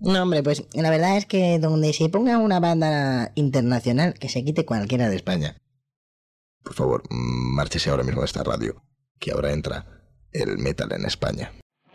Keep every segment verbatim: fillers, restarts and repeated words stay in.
No, hombre, pues la verdad es que donde se ponga una banda internacional, que se quite cualquiera de España. Por favor, márchese ahora mismo de esta radio, que ahora entra el metal en España.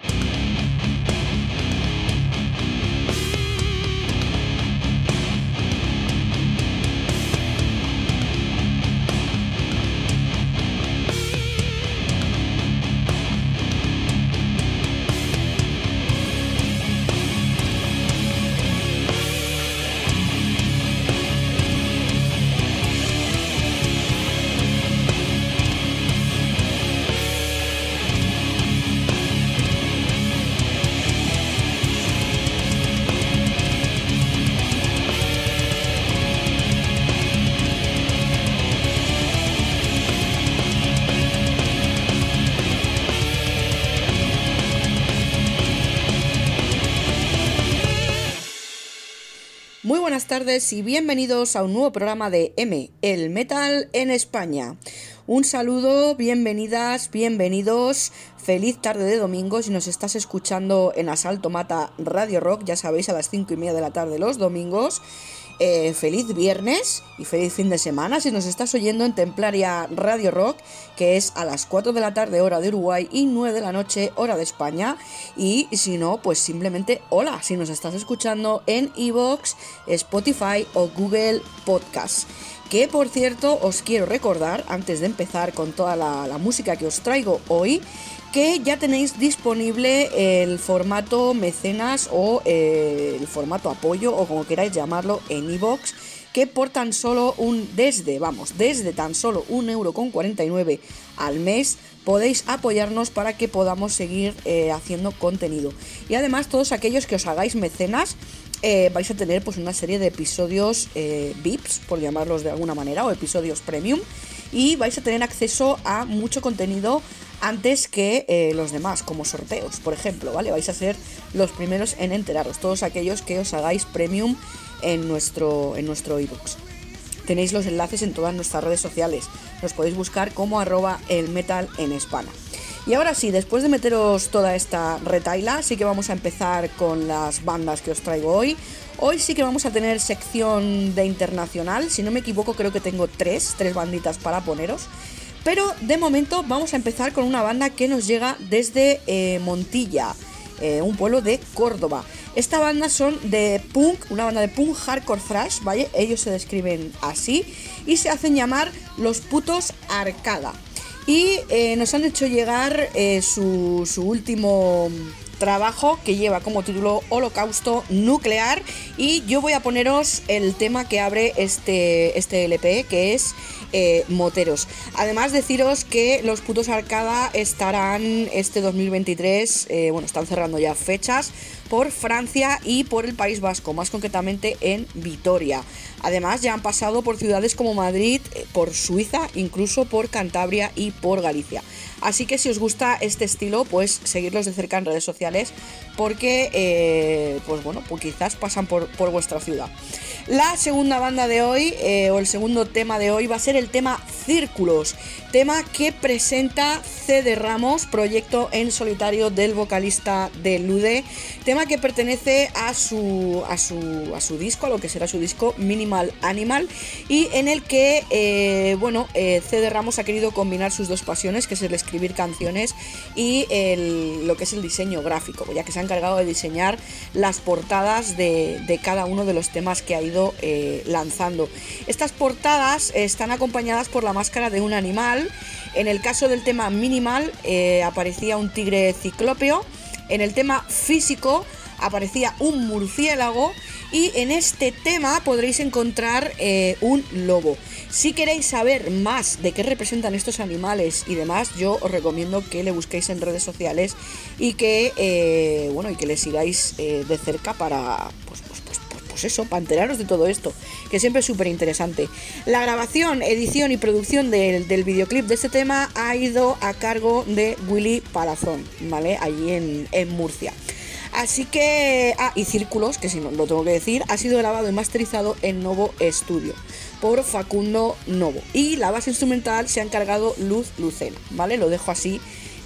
Muy buenas tardes y bienvenidos a un nuevo programa de M, el metal en España. Un saludo, bienvenidas, bienvenidos, feliz tarde de domingo si nos estás escuchando en Asalto Mata Radio Rock, ya sabéis, a las cinco y media de la tarde los domingos. Eh, feliz viernes y feliz fin de semana si nos estás oyendo en Templaria Radio Rock, que es a las cuatro de la tarde hora de Uruguay y nueve de la noche hora de España. Y si no, pues simplemente hola si nos estás escuchando en iVoox, Spotify o Google Podcast. Que por cierto os quiero recordar, antes de empezar con toda la, la música que os traigo hoy, que ya tenéis disponible el formato mecenas o eh, el formato apoyo, o como queráis llamarlo, en iVoox, que por tan solo un, desde, vamos, desde tan solo un euro con cuarenta y nueve al mes podéis apoyarnos para que podamos seguir eh, haciendo contenido. Y además todos aquellos que os hagáis mecenas, Eh, vais a tener pues una serie de episodios eh, V I Ps, por llamarlos de alguna manera, o episodios premium, y vais a tener acceso a mucho contenido antes que eh, los demás, como sorteos, por ejemplo, ¿vale? Vais a ser los primeros en enteraros, todos aquellos que os hagáis premium en nuestro, en nuestro iVoox. Tenéis los enlaces en todas nuestras redes sociales, nos podéis buscar como arroba el metal en España. Y ahora sí, después de meteros toda esta retaila, sí que vamos a empezar con las bandas que os traigo hoy. Hoy sí que vamos a tener sección de internacional, si no me equivoco creo que tengo tres, tres banditas para poneros. Pero de momento vamos a empezar con una banda que nos llega desde eh, Montilla, eh, un pueblo de Córdoba. Esta banda son de punk, una banda de punk hardcore thrash, ¿vale? Ellos se describen así y se hacen llamar Los Putos Arcada. Y eh, nos han hecho llegar eh, su, su último trabajo, que lleva como título Holocausto Nuclear, y yo voy a poneros el tema que abre este, este L P, que es eh, Moteros. Además deciros que Los Putos Arcada estarán este dos mil veintitrés, eh, bueno, están cerrando ya fechas por Francia y por el País Vasco, más concretamente en Vitoria. Además ya han pasado por ciudades como Madrid, por Suiza, incluso por Cantabria y por Galicia. Así que si os gusta este estilo, pues seguirlos de cerca en redes sociales, porque eh, pues bueno, pues quizás pasan por, por vuestra ciudad. La segunda banda de hoy, eh, o el segundo tema de hoy, va a ser el tema Círculos, tema que presenta C D Ramos, proyecto en solitario del vocalista de Lude, tema que pertenece a su, a su, a su disco, a lo que será su disco Minimal Animal, y en el que, eh, bueno, eh, C D Ramos ha querido combinar sus dos pasiones, que es el escribir canciones y el, lo que es el diseño gráfico, ya que se ha encargado de diseñar las portadas de, de cada uno de los temas que ha ido eh, lanzando. Estas portadas están acompañadas por la máscara de un animal. En el caso del tema Minimal eh, aparecía un tigre ciclópeo, en el tema Físico aparecía un murciélago, y en este tema podréis encontrar eh, un lobo. Si queréis saber más de qué representan estos animales y demás, yo os recomiendo que le busquéis en redes sociales y que eh, bueno, y que le sigáis eh, de cerca para pues, pues, pues, pues, pues eso, para enteraros de todo esto, que siempre es súper interesante. La grabación, edición y producción del, del videoclip de este tema ha ido a cargo de Willy Palazón, ¿vale? Allí en, en Murcia. Así que, ah, y Círculos, que si no lo tengo que decir, ha sido grabado y masterizado en Novo Studio por Facundo Novo, y la base instrumental se ha encargado Luz Lucena, ¿vale? Lo dejo así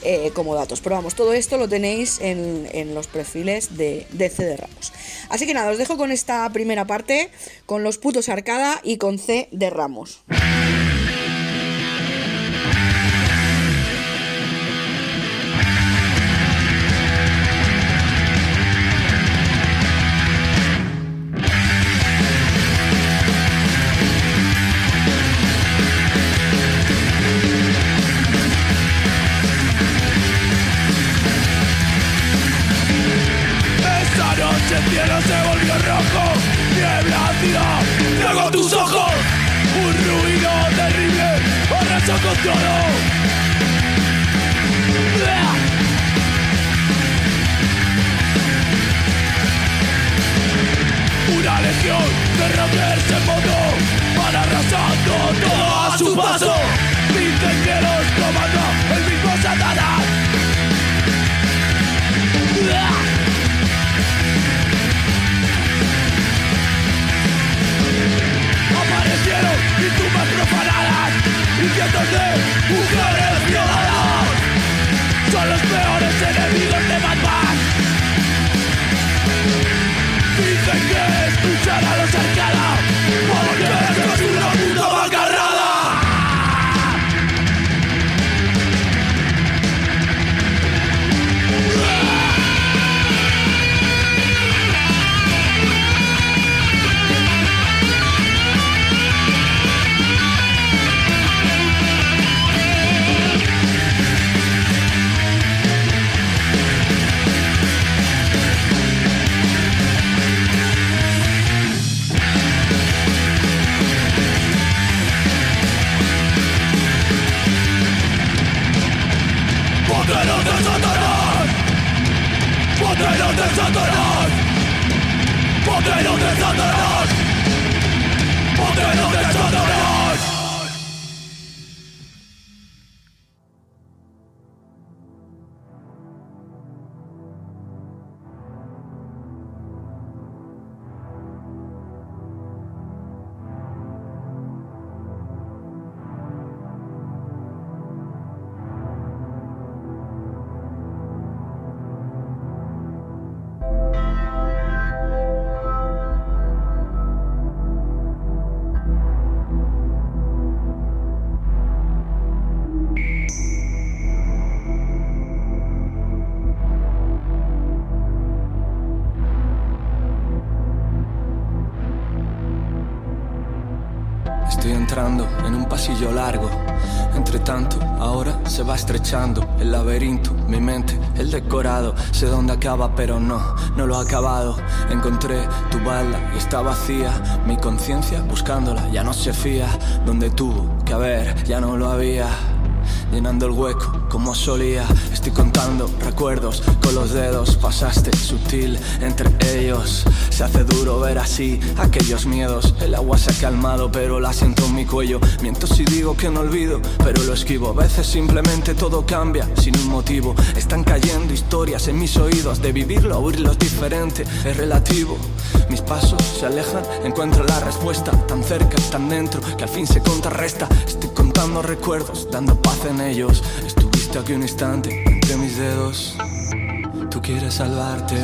eh, como datos. Pero vamos, todo esto lo tenéis en, en los perfiles de, de C de Ramos. Así que nada, os dejo con esta primera parte, con los putos Arcada y con C de Ramos. El cielo se volvió rojo, niebla ciudad, trago tus ojos. Un ruido terrible arrasó con todo. Una legión de rockers se montó, van arrasando todo a su paso. Dicen que los comanda el mismo Satanás. Aparecieron y tumbas profanadas y cientos de mujeres violadas. Son los peores enemigos de Batman. Dicen que escuchar a los Arcada porque esto es una puta macarrada. ¡Poderos de Satanás! ¡Poderos de Satanás! ¡Poderos de Satanás! ¡Poderos de Satanás! Estoy entrando en un pasillo largo. Entre tanto, ahora se va estrechando el laberinto, mi mente, el decorado. Sé dónde acaba, pero no, no lo ha acabado. Encontré tu balda y está vacía. Mi conciencia buscándola ya no se fía. Donde tuvo que haber, ya no lo había. Llenando el hueco como solía. Estoy contando recuerdos con los dedos. Pasaste sutil entre ellos. Se hace duro ver así aquellos miedos. El agua se ha calmado pero la siento en mi cuello. Miento si digo que no olvido, pero lo esquivo. A veces simplemente todo cambia sin un motivo. Están cayendo historias en mis oídos. De vivirlo a oírlo es diferente, es relativo. Mis pasos se alejan, encuentro la respuesta. Tan cerca, tan dentro, que al fin se contrarresta. Estoy contando recuerdos, dando paz en ellos. Estuviste aquí un instante entre mis dedos. Tú quieres salvarte,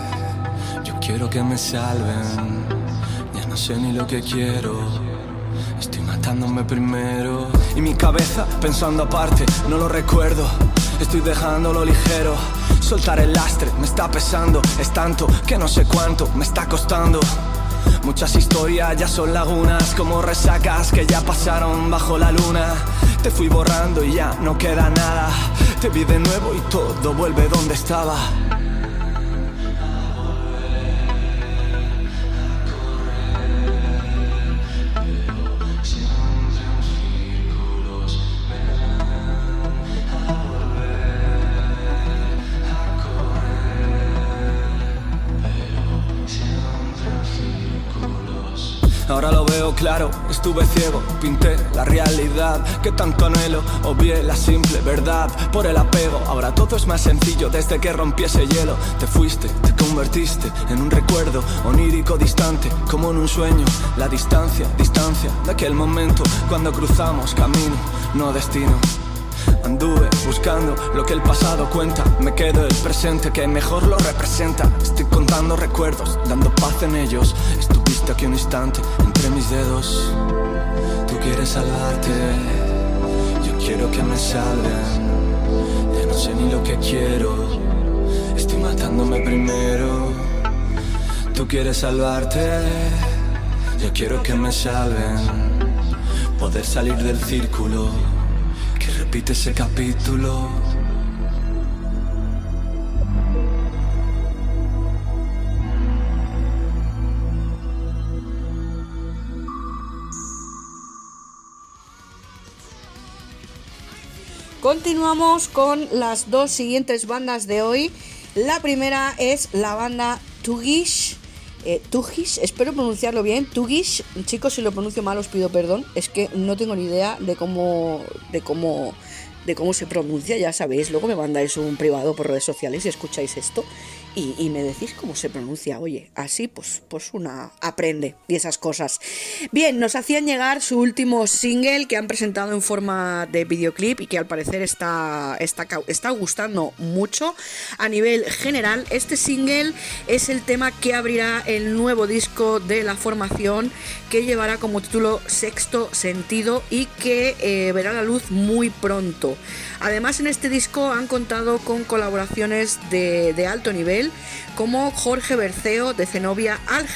yo quiero que me salven. Ya no sé ni lo que quiero, estoy matándome primero. Y mi cabeza pensando aparte, no lo recuerdo. Estoy dejándolo ligero. Soltar el lastre me está pesando. Es tanto que no sé cuánto me está costando. Muchas historias ya son lagunas, como resacas que ya pasaron bajo la luna. Te fui borrando y ya no queda nada. Te vi de nuevo y todo vuelve donde estaba. Ahora lo veo claro, estuve ciego, pinté la realidad que tanto anhelo, obvié la simple verdad por el apego. Ahora todo es más sencillo desde que rompí ese hielo. Te fuiste, te convertiste en un recuerdo onírico distante, como en un sueño. La distancia, distancia de aquel momento cuando cruzamos camino, no destino. Anduve buscando lo que el pasado cuenta. Me quedo el presente que mejor lo representa. Estoy contando recuerdos, dando paz en ellos. Estuviste aquí un instante entre mis dedos. Tú quieres salvarte, yo quiero que me salven. Ya no sé ni lo que quiero, estoy matándome primero. Tú quieres salvarte, yo quiero que me salven. Poder salir del círculo que repite ese capítulo. Continuamos con las dos siguientes bandas de hoy. La primera es la banda Tugish. Eh, Tugish, espero pronunciarlo bien. Tugish, chicos, si lo pronuncio mal os pido perdón. Es que no tengo ni idea de cómo, de cómo, de cómo se pronuncia. Ya sabéis, luego me mandáis un privado por redes sociales si escucháis esto y, y me decís cómo se pronuncia. Oye, así pues, pues una aprende y esas cosas. Bien, nos hacían llegar su último single que han presentado en forma de videoclip y que al parecer está, está, está gustando mucho a nivel general. Este single es el tema que abrirá el nuevo disco de la formación, que llevará como título Sexto Sentido y que eh, verá la luz muy pronto. Además, en este disco han contado con colaboraciones de, de alto nivel, como Jorge Berceo de Zenobia,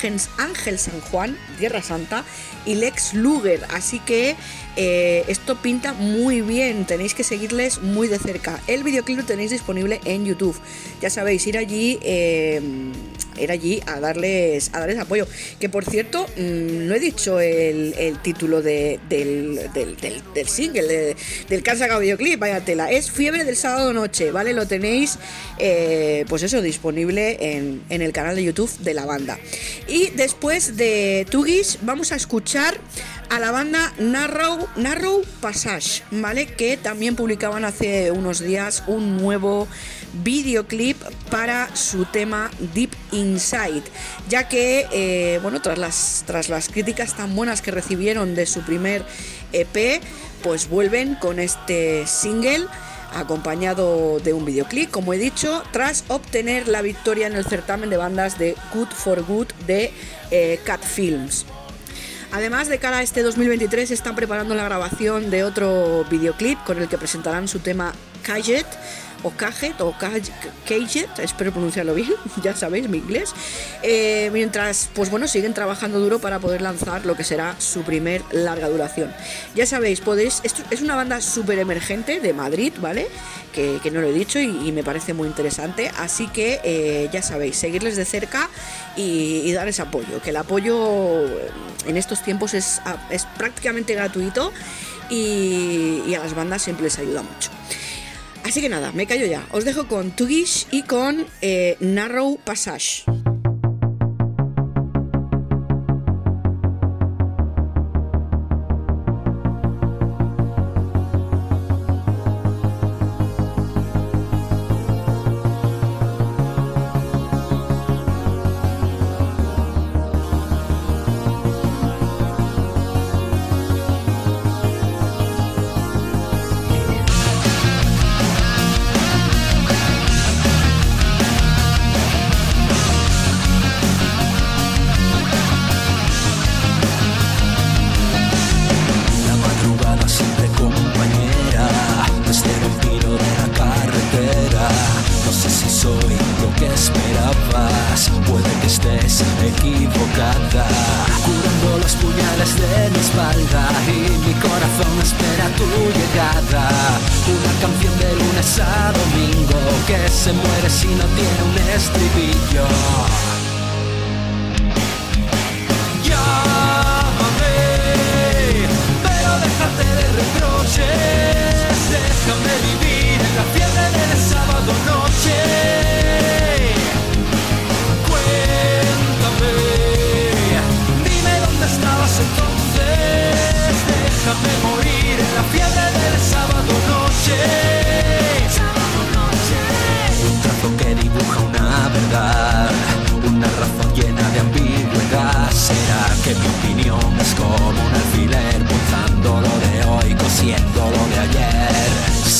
Ángel San Juan, Tierra Santa, y Lex Luger, así que eh, esto pinta muy bien, tenéis que seguirles muy de cerca. El videoclip lo tenéis disponible en YouTube, ya sabéis, ir allí eh, ir allí a darles a darles apoyo, que por cierto mmm, no he dicho el, el título de, del, del, del, del single de, del que han sacado videoclip, vaya tela, es Fiebre del Sábado Noche, ¿vale? Lo tenéis eh, pues eso, disponible en, en el canal de YouTube de la banda. Y después de Tugish vamos a escuchar a la banda Narrow, Narrow Passage, ¿vale? Que también publicaban hace unos días un nuevo videoclip para su tema Deep Inside, ya que, eh, bueno, tras las, tras las críticas tan buenas que recibieron de su primer E P, pues vuelven con este single acompañado de un videoclip, como he dicho, tras obtener la victoria en el certamen de bandas de Good for Good de eh, Cat Films. Además, de cara a este dos mil veintitrés están preparando la grabación de otro videoclip con el que presentarán su tema Cajet o Cajet o Cajet, espero pronunciarlo bien, ya sabéis mi inglés, eh, mientras pues bueno, siguen trabajando duro para poder lanzar lo que será su primer larga duración. Ya sabéis, podéis, esto es una banda súper emergente de Madrid, ¿vale? Que, que no lo he dicho y, y me parece muy interesante, así que eh, ya sabéis, seguirles de cerca y, y darles apoyo, que el apoyo en estos tiempos es, es prácticamente gratuito y, y a las bandas siempre les ayuda mucho. Así que nada, me callo ya. Os dejo con Tugish y con eh, Narrow Passage.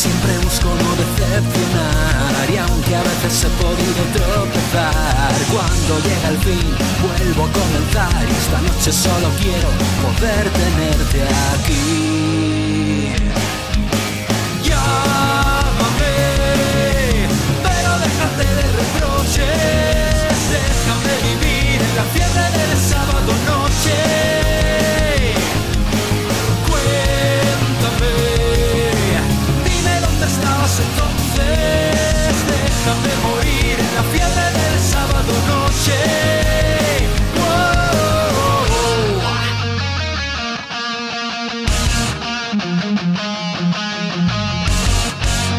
Siempre busco no decepcionar y aunque a veces he podido tropezar, cuando llega el fin vuelvo a comenzar y esta noche solo quiero poder tenerte aquí. Llámame, pero déjate de reproches, déjame vivir en la fiebre del sábado noche. Cuéntame, estabas entonces, déjame morir en la fiebre del sábado noche. Wow.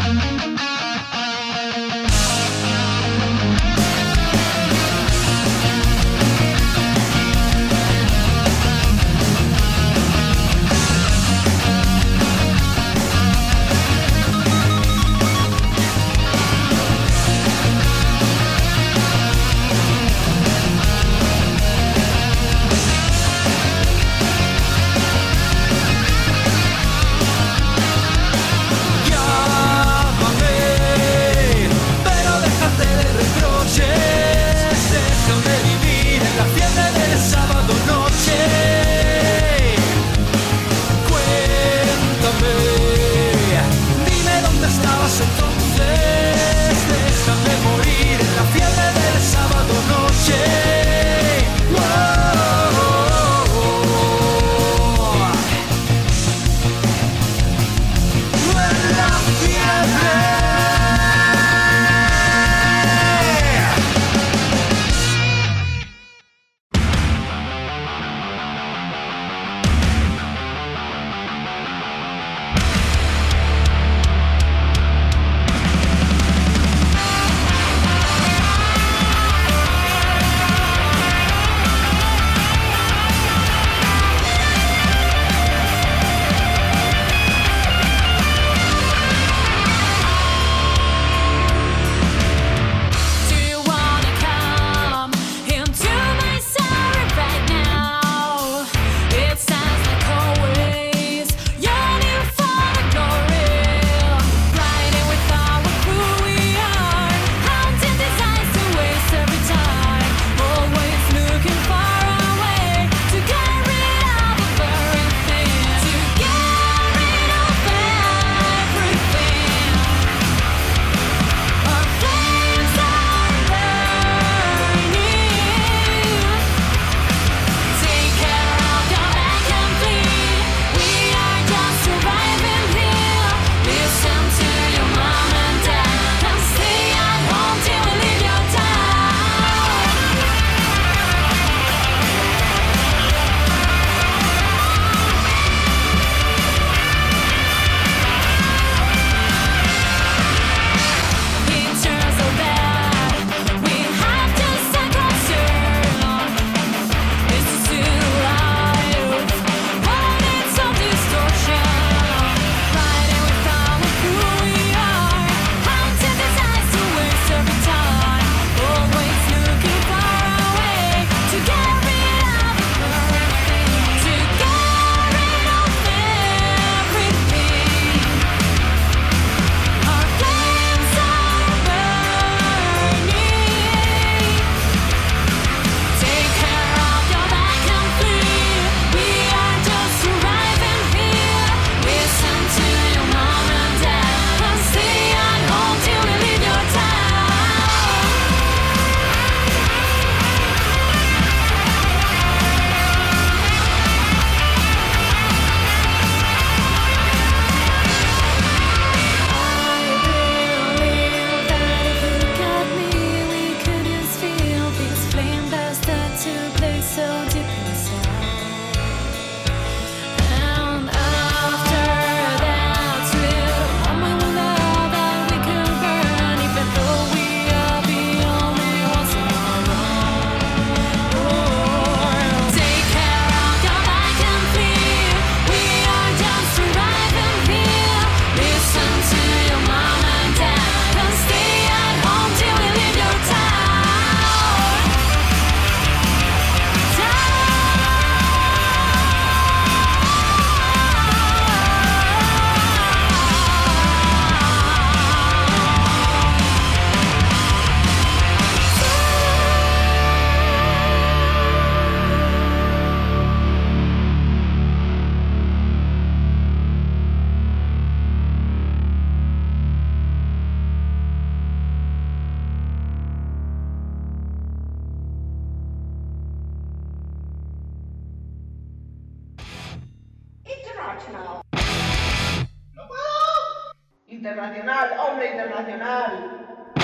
watch now. ¡No puedo! Internacional, hombre, internacional.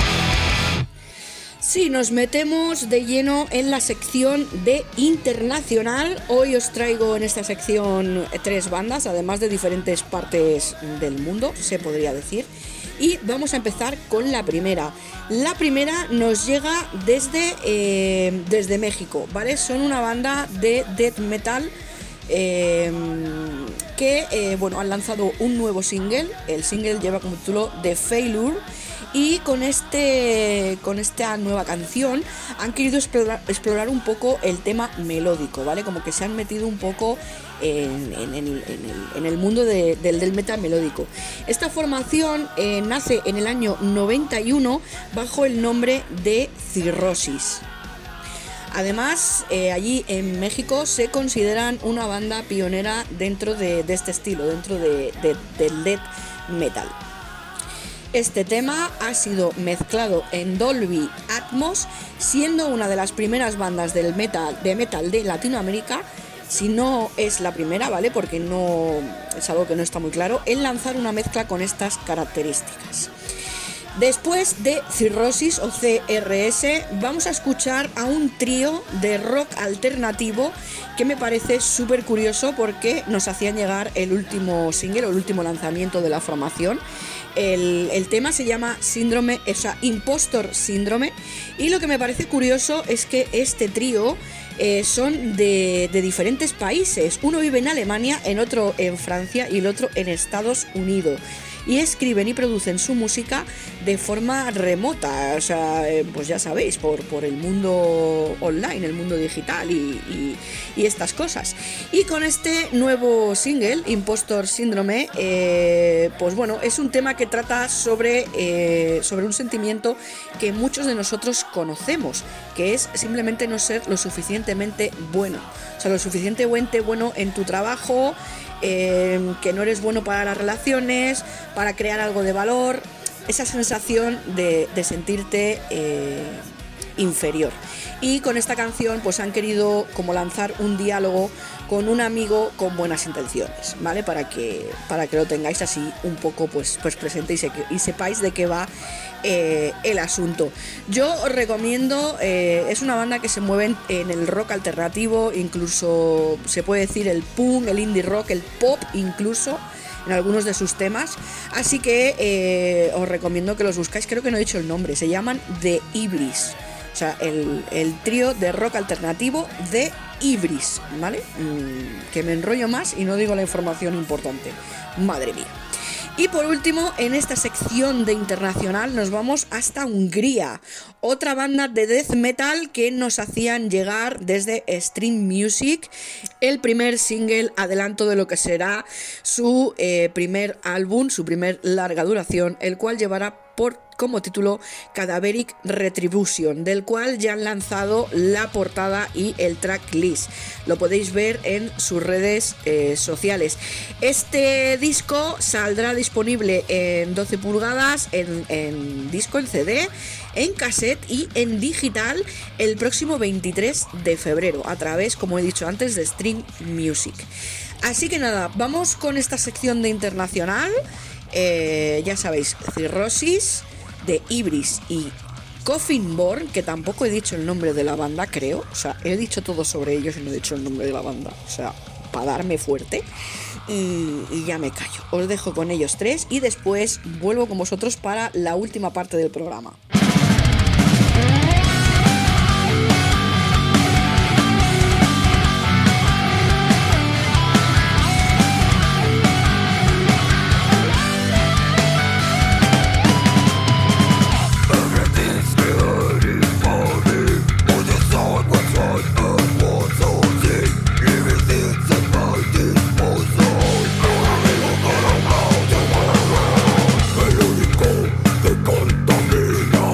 Sí, nos metemos de lleno en la sección de internacional. Hoy os traigo en esta sección tres bandas, además de diferentes partes del mundo, se podría decir. Y vamos a empezar con la primera. La primera nos llega desde, eh, desde México, ¿vale? Son una banda de death metal eh, que, eh, bueno, han lanzado un nuevo single. El single lleva como título The Failure. Y con, este, con esta nueva canción han querido explorar, explorar un poco el tema melódico, ¿vale? Como que se han metido un poco en, en, en, en, el, en el mundo de, del, del metal melódico. Esta formación eh, nace en el año noventa y uno bajo el nombre de Cirrhosis. Además, eh, allí en México se consideran una banda pionera dentro de, de este estilo, dentro de, de, del death metal. Este tema ha sido mezclado en Dolby Atmos, siendo una de las primeras bandas del metal, de metal de Latinoamérica, si no es la primera, ¿vale? Porque no es algo que no está muy claro, en lanzar una mezcla con estas características. Después de Cirrhosis o C R S, vamos a escuchar a un trío de rock alternativo que me parece súper curioso porque nos hacían llegar el último single o el último lanzamiento de la formación. El, el tema se llama Síndrome, o sea, Impostor Síndrome, y lo que me parece curioso es que este trío eh, son de, de diferentes países. Uno vive en Alemania, en otro en Francia y el otro en Estados Unidos. Y escriben y producen su música de forma remota, o sea, eh, pues ya sabéis, por, por el mundo online, el mundo digital y, y, y estas cosas. Y con este nuevo single, Impostor Síndrome, eh, pues bueno, es un tema que trata sobre, eh, sobre un sentimiento que muchos de nosotros conocemos, que es simplemente no ser lo suficientemente bueno, o sea, lo suficientemente bueno en tu trabajo, Eh, que no eres bueno para las relaciones, para crear algo de valor, esa sensación de, de sentirte eh, inferior. Y con esta canción pues han querido como lanzar un diálogo con un amigo con buenas intenciones, ¿vale? Para que, para que lo tengáis así un poco pues, pues presente y, se, y sepáis de qué va eh, el asunto. Yo os recomiendo, eh, es una banda que se mueve en, en el rock alternativo, incluso se puede decir el punk, el indie rock, el pop incluso, en algunos de sus temas, así que eh, os recomiendo que los buscáis. Creo que no he dicho el nombre, se llaman The Ibris. O sea, el, el trío de rock alternativo de Ibris, ¿vale? Mm, que me enrollo más y no digo la información importante. Madre mía. Y por último, en esta sección de internacional nos vamos hasta Hungría. Otra banda de death metal que nos hacían llegar desde Stream Music. El primer single, adelanto de lo que será su eh, primer álbum, su primer larga duración, el cual llevará por como título Cadaveric Retribution, del cual ya han lanzado la portada y el tracklist. Lo podéis ver en sus redes eh, sociales. Este disco saldrá disponible en doce pulgadas, en, en disco, en C D, en cassette y en digital el próximo veintitrés de febrero a través, como he dicho antes, de Stream Music. Así que nada, vamos con esta sección de internacional. Eh, ya sabéis, Cirrhosis, de Ibris y Coffin Born, que tampoco he dicho el nombre de la banda, creo. O sea, he dicho todo sobre ellos y no he dicho el nombre de la banda. O sea, para darme fuerte. Y, y ya me callo. Os dejo con ellos tres y después vuelvo con vosotros para la última parte del programa. Contamina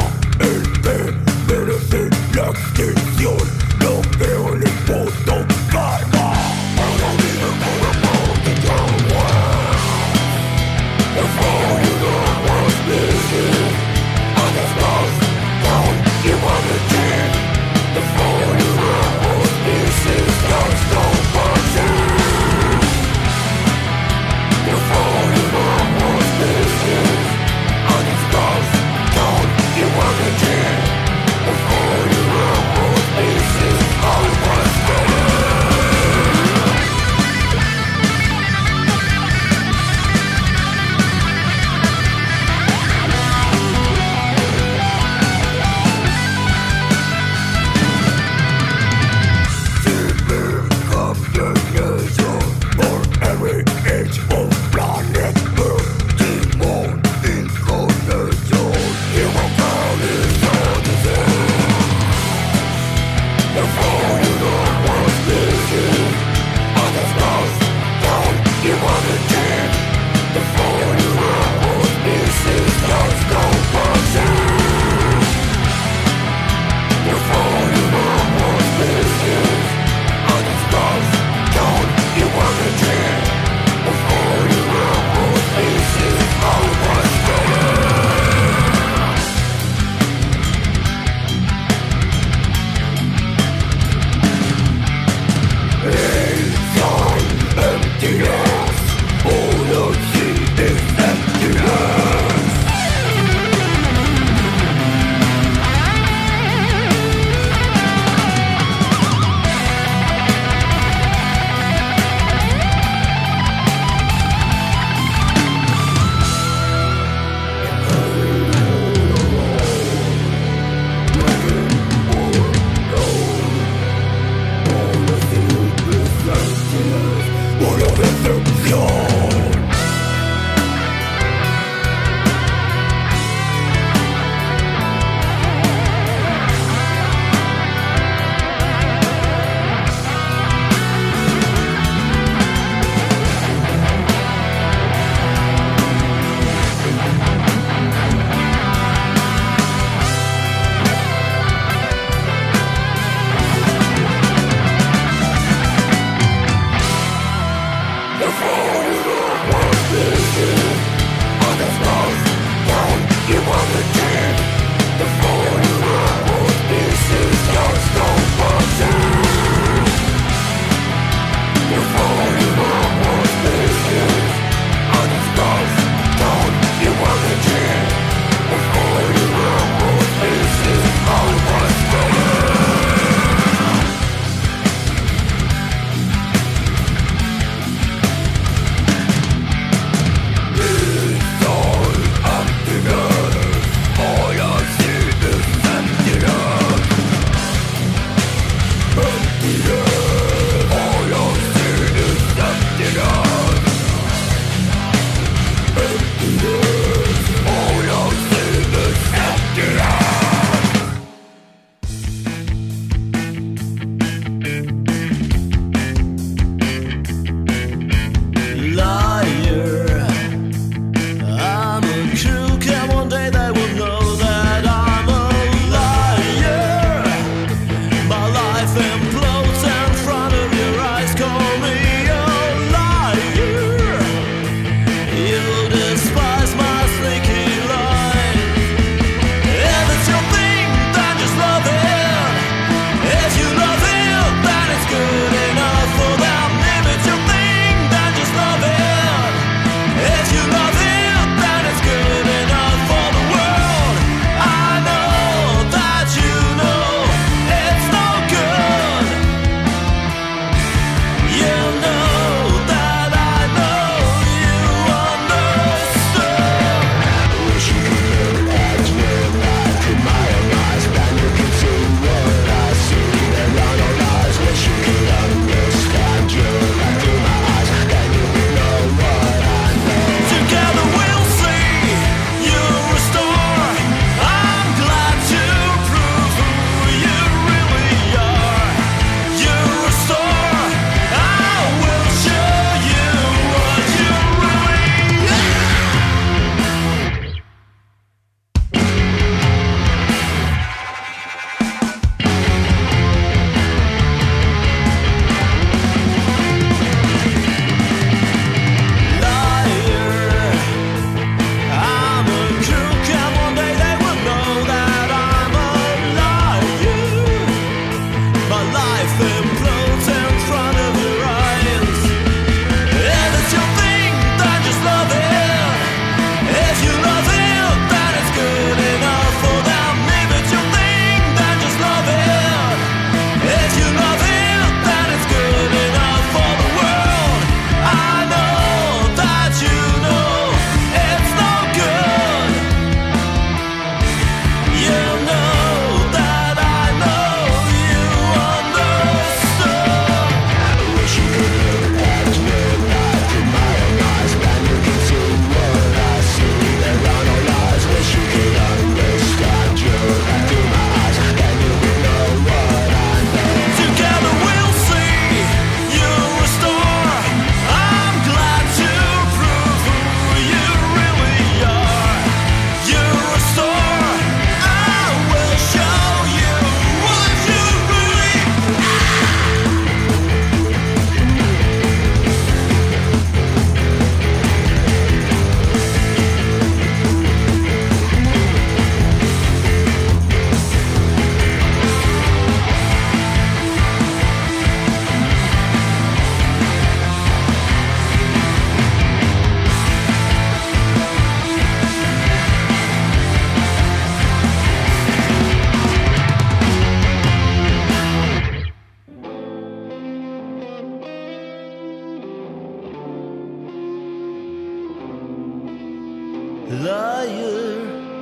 liar.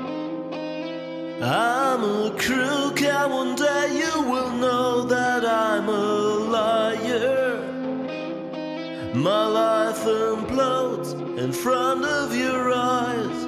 I'm a crook, and one day you will know that I'm a liar. My life implodes in front of your eyes.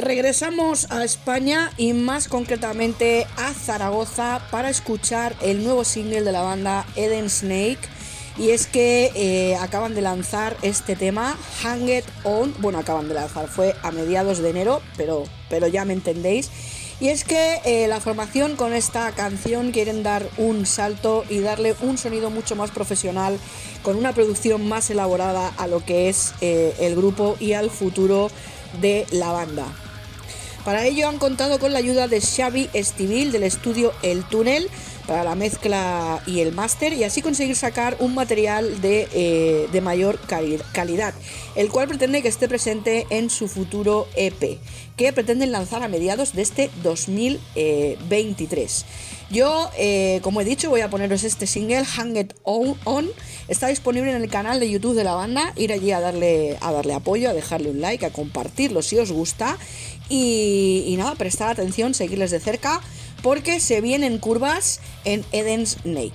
Regresamos a España y más concretamente a Zaragoza para escuchar el nuevo single de la banda Eden Snake. Y es que eh, acaban de lanzar este tema, Hang It On. Bueno, acaban de lanzar, fue a mediados de enero, pero, pero ya me entendéis. Y es que eh, la formación con esta canción quieren dar un salto y darle un sonido mucho más profesional, con una producción más elaborada a lo que es eh, el grupo y al futuro de la banda. Para ello han contado con la ayuda de Xavi Estivil del estudio El Túnel para la mezcla y el máster, y así conseguir sacar un material de, eh, de mayor cali- calidad, el cual pretende que esté presente en su futuro E P, que pretenden lanzar a mediados de este dos mil veintitrés. Yo, eh, como he dicho, voy a poneros este single, Hang It On, On. Está disponible en el canal de YouTube de la banda. Ir allí a darle, a darle apoyo, a dejarle un like, a compartirlo si os gusta. Y, y nada, prestar atención, seguirles de cerca, porque se vienen curvas en Eden Snake.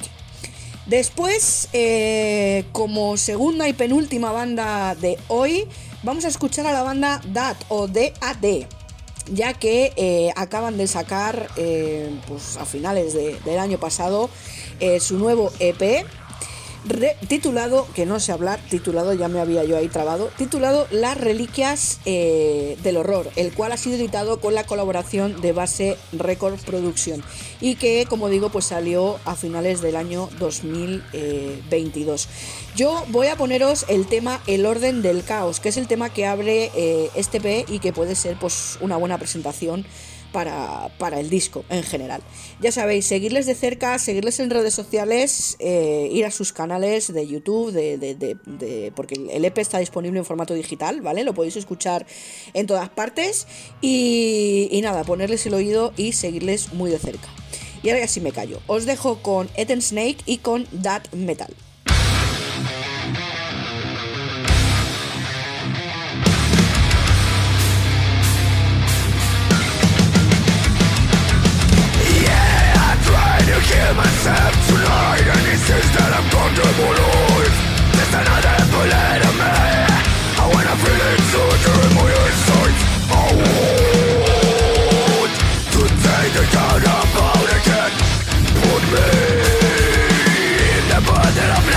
Después, eh, como segunda y penúltima banda de hoy, vamos a escuchar a la banda D A D o D A D, ya que eh, acaban de sacar eh, pues a finales de, del año pasado eh, su nuevo E P, re, titulado, que no sé hablar, titulado, ya me había yo ahí trabado, titulado Las Reliquias eh, del Horror, el cual ha sido editado con la colaboración de Base Record Production y que, como digo, pues salió a finales del año dos mil veintidós. Yo voy a poneros el tema El Orden del Caos, que es el tema que abre eh, este E P y que puede ser pues una buena presentación para, para el disco en general. Ya sabéis, seguirles de cerca, seguirles en redes sociales, eh, ir a sus canales de YouTube, de, de, de, de, porque el E P está disponible en formato digital, ¿vale? Lo podéis escuchar en todas partes y, y nada, ponerles el oído y seguirles muy de cerca. Y ahora ya sí me callo. Os dejo con Eden Snake y con Death Metal. Kill myself tonight, and it seems that I'm going to lose. There's another bullet in me. I wanna feel it so during my insides. I want to take the count about again. Put me in the body of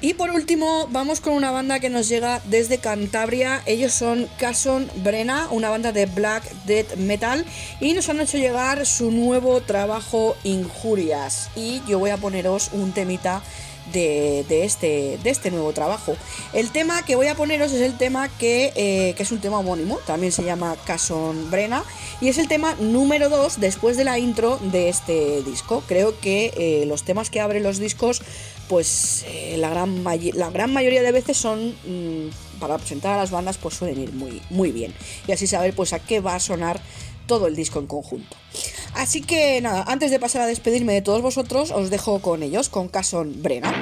Y por último, vamos con una banda que nos llega desde Cantabria. Ellos son Cason Brena, una banda de black death metal, y nos han hecho llegar su nuevo trabajo Injurias. Y yo voy a poneros un temita de, de, este, de este nuevo trabajo. El tema que voy a poneros es el tema que, eh, que es un tema homónimo, también se llama Cason Brena, y es el tema número dos después de la intro de este disco. Creo que eh, los temas que abren los discos, pues eh, la, gran la gran mayoría de veces son, mmm, para presentar a las bandas, pues suelen ir muy, muy bien, y así saber pues a qué va a sonar todo el disco en conjunto. Así que nada, antes de pasar a despedirme de todos vosotros, os dejo con ellos, con Cason Brena.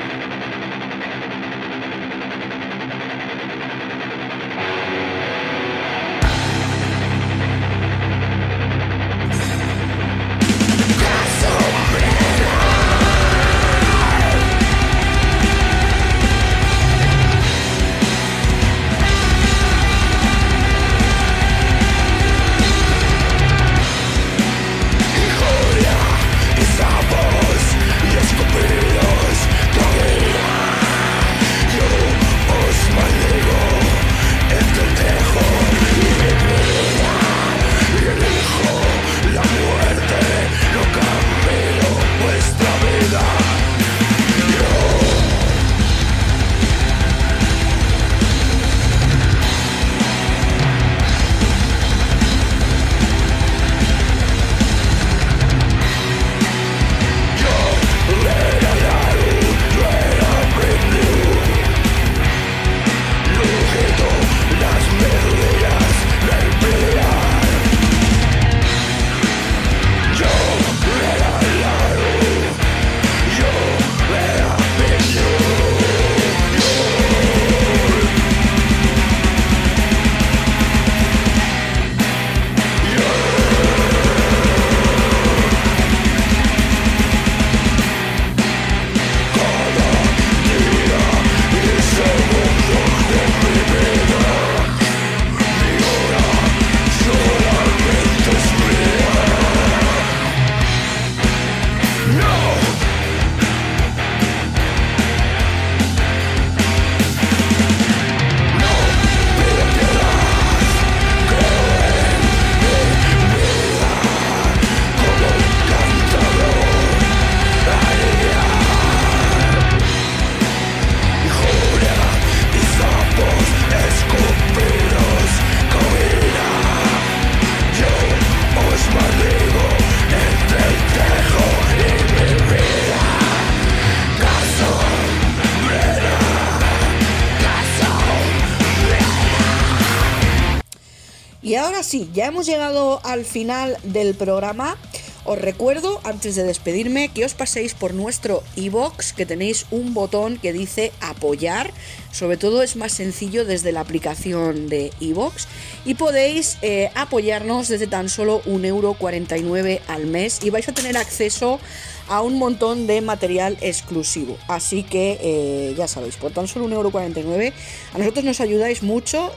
Y ahora sí, ya hemos llegado al final del programa. Os recuerdo, antes de despedirme, que os paséis por nuestro iVoox, que tenéis un botón que dice apoyar. Sobre todo es más sencillo desde la aplicación de iVoox, y podéis eh, apoyarnos desde tan solo un euro cuarenta y nueve al mes, y vais a tener acceso a un montón de material exclusivo. Así que eh, ya sabéis, por tan solo un euro cuarenta y nueve a nosotros nos ayudáis mucho,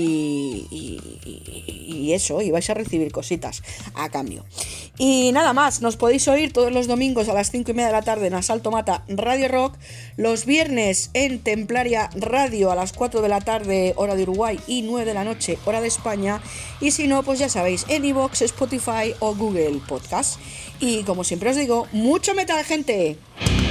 y, y, y, y eso, y vais a recibir cositas a cambio. Y nada más, nos podéis oír todos los domingos a las cinco y media de la tarde en Asalto Mata Radio Rock, los viernes en Templaria Radio a las cuatro de la tarde hora de Uruguay y nueve de la noche hora de España, y si no, pues ya sabéis, en iVoox, Spotify o Google Podcast. Y como siempre os digo, mucho metal, gente.